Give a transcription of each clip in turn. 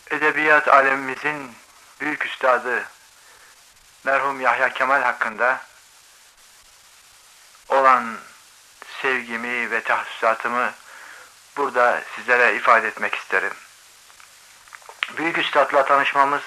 Edebiyat alemimizin büyük üstadı merhum Yahya Kemal hakkında olan sevgimi ve tahsisatımı burada sizlere ifade etmek isterim. Büyük üstadla tanışmamız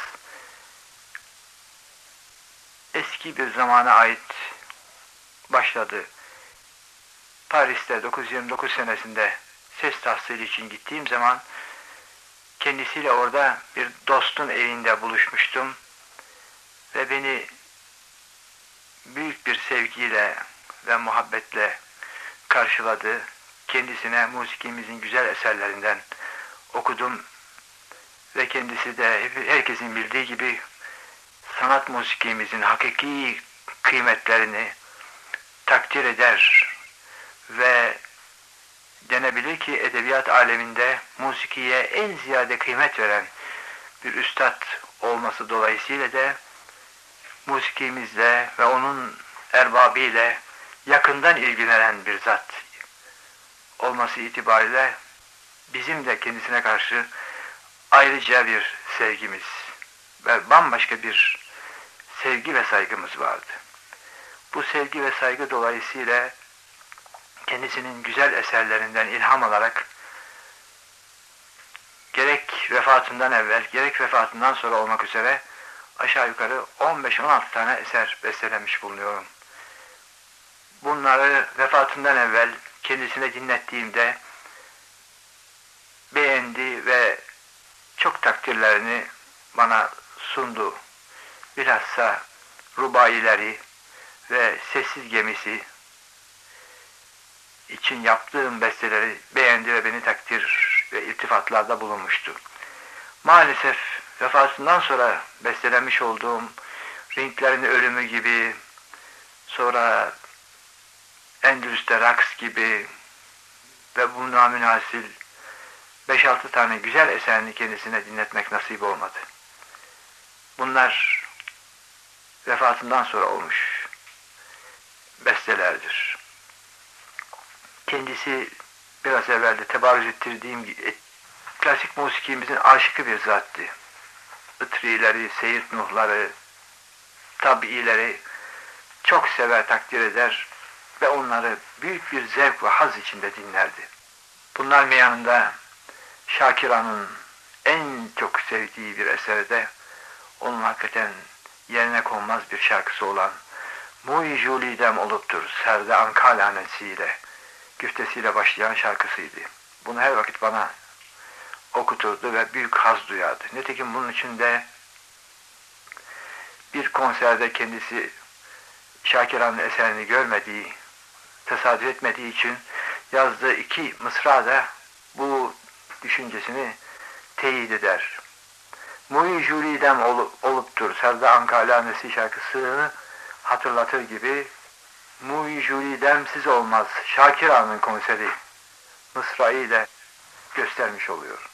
eski bir zamana ait başladı. Paris'te 929 senesinde ses tahsili için gittiğim zaman kendisiyle orada bir dostun evinde buluşmuştum ve beni büyük bir sevgiyle ve muhabbetle karşıladı. Kendisine musikimizin güzel eserlerinden okudum ve kendisi de herkesin bildiği gibi sanat musikimizin hakiki kıymetlerini takdir eder ve denebilir ki edebiyat aleminde musikiye en ziyade kıymet veren bir üstad olması dolayısıyla da musikimizle ve onun erbabıyla yakından ilgilenen bir zat olması itibariyle bizim de kendisine karşı ayrıca bir sevgimiz ve bambaşka bir sevgi ve saygımız vardı. Bu sevgi ve saygı dolayısıyla kendisinin güzel eserlerinden ilham alarak gerek vefatından evvel gerek vefatından sonra olmak üzere aşağı yukarı 15-16 tane eser bestelemiş bulunuyorum. Bunları vefatından evvel kendisine dinlettiğimde beğendi ve çok takdirlerini bana sundu. Bilhassa rubaileri ve sessiz gemisi için yaptığım besteleri beğendi ve beni takdir ve iltifatlarda bulunmuştu. Maalesef vefatından sonra bestelenmiş olduğum Ringlerin Ölümü gibi, sonra Endülüs'te Raks gibi ve buna münhasıl 5-6 tane güzel eserini kendisine dinletmek nasip olmadı. Bunlar vefatından sonra olmuş bestelerdir. Kendisi biraz evvel de tebarüz ettirdiğim gibi klasik musikimizin aşıkı bir zattı. Itrileri, seyit nuhları, tabiileri çok sever, takdir eder ve onları büyük bir zevk ve haz içinde dinlerdi. Bunlar meyanında Şakiran'ın en çok sevdiği bir eseri de onun hakikaten yerine konmaz bir şarkısı olan Muy Julidem oluptur serde ankalanesiyle güftesiyle başlayan şarkısıydı. Bunu her vakit bana okuturdu ve büyük haz duyardı. Nitekim bunun için de bir konserde kendisi Şakiran'ın eserini görmediği, tesadüf etmediği için yazdığı 2 mısra da bu düşüncesini teyit eder. Muy Julidem oluptur serde ankalanesi şarkısını hatırlatır gibi Muy Julidemsiz olmaz Şakir Ağa'nın konseri mısra'yı da göstermiş oluyor.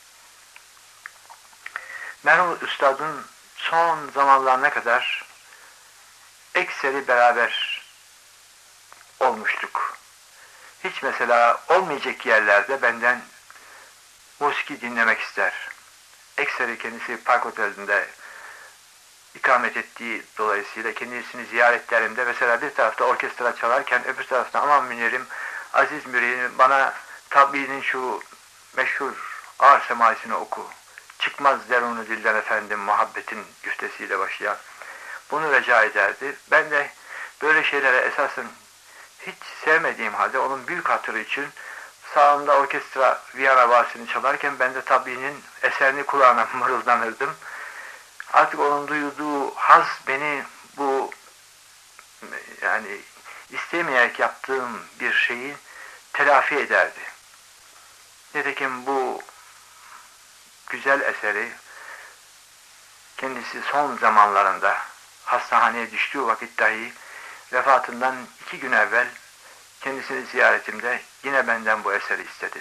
Merhum Üstad'ın son zamanlarına kadar ekseri beraber olmuştuk. Hiç mesela olmayacak yerlerde benden musiki dinlemek ister. Ekseri kendisi Park Oteli'nde ikamet ettiği dolayısıyla kendisini ziyaretlerimde mesela bir tarafta orkestra çalarken öbür tarafta aman Münir'im, aziz müridim bana tabiinin şu meşhur ağır semaisini oku. Çıkmaz derunu dilden efendim muhabbetin güftesiyle başlayan. Bunu rica ederdi. Ben de böyle şeylere esasen hiç sevmediğim halde onun büyük hatırı için sağımda orkestra Viyana Valsi'ni çalarken ben de tabiinin eserini kulağına mırıldanırdım. Artık onun duyduğu haz beni bu yani istemeyerek yaptığım bir şeyi telafi ederdi. Nitekim bu güzel eseri kendisi son zamanlarında hastaneye düştüğü vakit dahi vefatından 2 gün evvel kendisini ziyaretimde yine benden bu eseri istedi.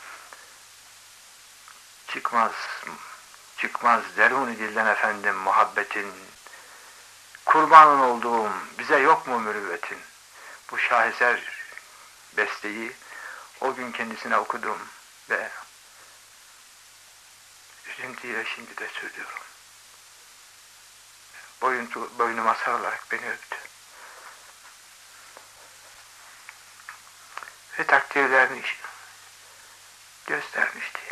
Çıkmaz derun-i dilden efendim muhabbetin, kurbanın olduğum bize yok mu mürüvvetin? Bu şaheser besteyi o gün kendisine okudum ve üzüntüyle şimdi de söylüyorum. Boynuma sarılarak beni öptü. Ve takdirlerini göstermişti.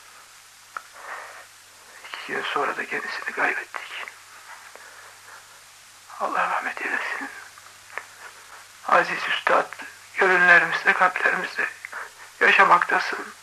2 yıl sonra da kendisini kaybettik. Allah rahmet eylesin. Aziz Üstad, gönüllerimizde, kalplerimizde yaşamaktasın.